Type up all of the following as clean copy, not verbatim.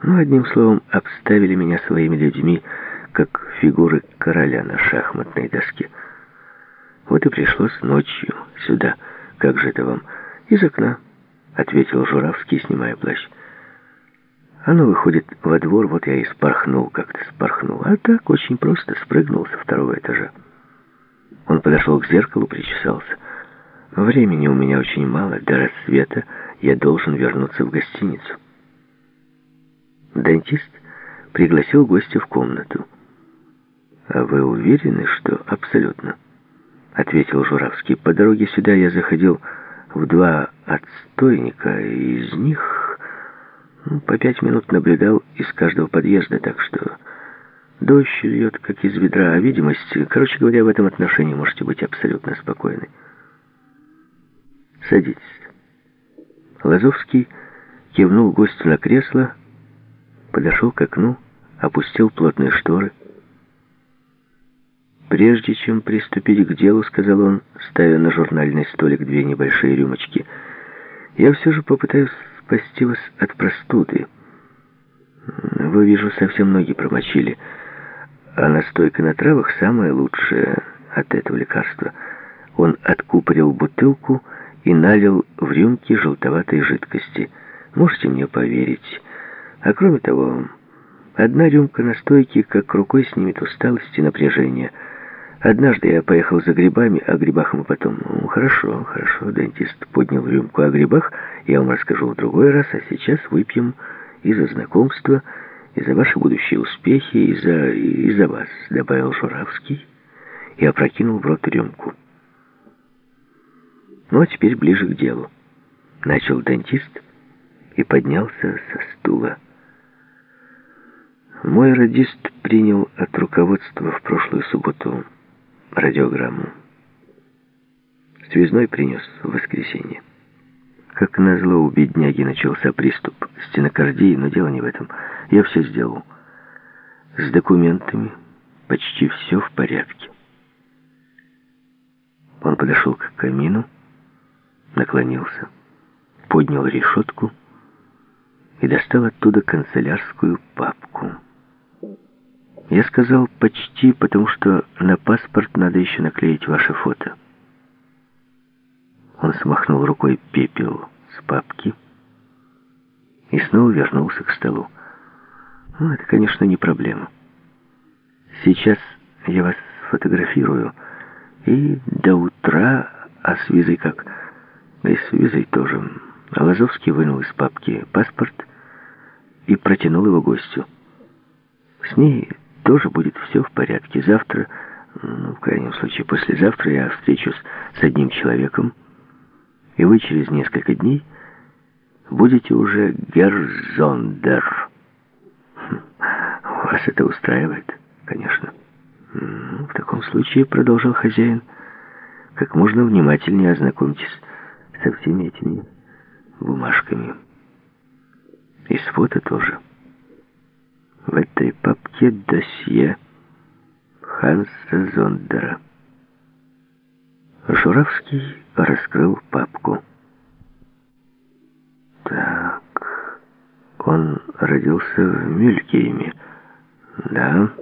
Ну, одним словом, обставили меня своими людьми, как фигуры короля на шахматной доске. Вот и пришлось ночью сюда. Как же это вам? Из окна, ответил Журавский, снимая плащ. Оно выходит во двор, вот я и спорхнул, как-то спорхнул. А так очень просто спрыгнул со второго этажа. Он подошел к зеркалу, причесался. Времени у меня очень мало, до рассвета я должен вернуться в гостиницу. Дантист пригласил гостя в комнату. «А вы уверены, что абсолютно?» — ответил Журавский. «По дороге сюда я заходил в 2 отстойника, и из них по 5 минут наблюдал из каждого подъезда, так что дождь льет, как из ведра, а видимость... Короче говоря, в этом отношении можете быть абсолютно спокойны. Садитесь». Лазовский кивнул гостю на кресло, подошел к окну, опустил плотные шторы. «Прежде чем приступить к делу, — сказал он, ставя на журнальный столик 2 небольшие рюмочки, — я все же попытаюсь спасти вас от простуды. Вы, вижу, совсем ноги промочили, а настойка на травах самая лучшая от этого лекарства». Он откупорил бутылку и налил в рюмки желтоватой жидкости. «Можете мне поверить. А кроме того, 1 рюмка настойки как рукой снимет усталость и напряжение. Однажды я поехал за грибами, о грибах мы потом...» Хорошо, дантист поднял рюмку. О грибах я вам расскажу в другой раз, а сейчас выпьем и за знакомство, и за ваши будущие успехи, и за вас», — добавил Журавский и опрокинул в рот рюмку. «Ну, а теперь ближе к делу», — начал дантист и поднялся со стула. «Мой радист принял от руководства в прошлую субботу радиограмму. Связной принес в воскресенье. Как назло, у бедняги начался приступ стенокардии, но дело не в этом. Я все сделал. С документами почти все в порядке». Он подошел к камину, наклонился, поднял решетку и достал оттуда канцелярскую папку. Я сказал «почти», потому что на паспорт надо еще наклеить ваше фото. Он смахнул рукой пепел с папки и снова вернулся к столу. «Ну, это, конечно, не проблема. Сейчас я вас сфотографирую, и до утра, а с визой как?» «И с визой тоже». Лазовский вынул из папки паспорт и протянул его гостю. «С ней тоже будет все в порядке. Завтра, в крайнем случае послезавтра, я встречусь с одним человеком, и вы через несколько дней будете уже Герзондер. Вас это устраивает?» «Конечно». «В таком случае, — продолжал хозяин, — как можно внимательнее ознакомьтесь со всеми этими бумажками. И с фото тоже. В этой папке досье Ханса Зондера». Журавский раскрыл папку. «Так, он родился в Мюльгейме». «Да».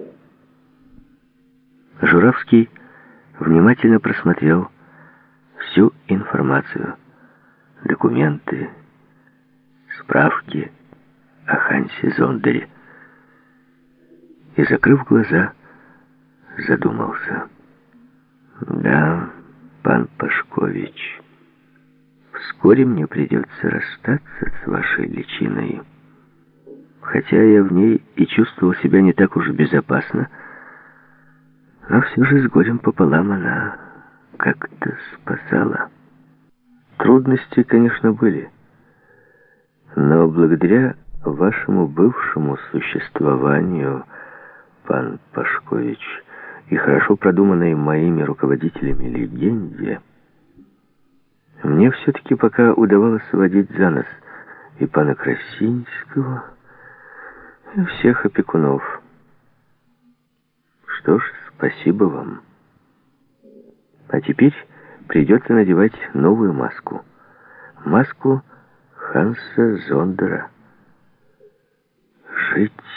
Журавский внимательно просмотрел всю информацию, документы, справки о Хансе Зондере и, закрыв глаза, задумался. «Да, пан Пашкович, вскоре мне придется расстаться с вашей личиной. Хотя я в ней и чувствовал себя не так уж безопасно, но все же с горем пополам она как-то спасала. Трудности, конечно, были, но благодаря вашему бывшему существованию, пан Пашкович, и хорошо продуманной моими руководителями легенде, мне все-таки пока удавалось сводить за нос и пана Красинского, и всех опекунов. Что ж, спасибо вам. А теперь придется надевать новую маску. Маску Ханса Зондера. жить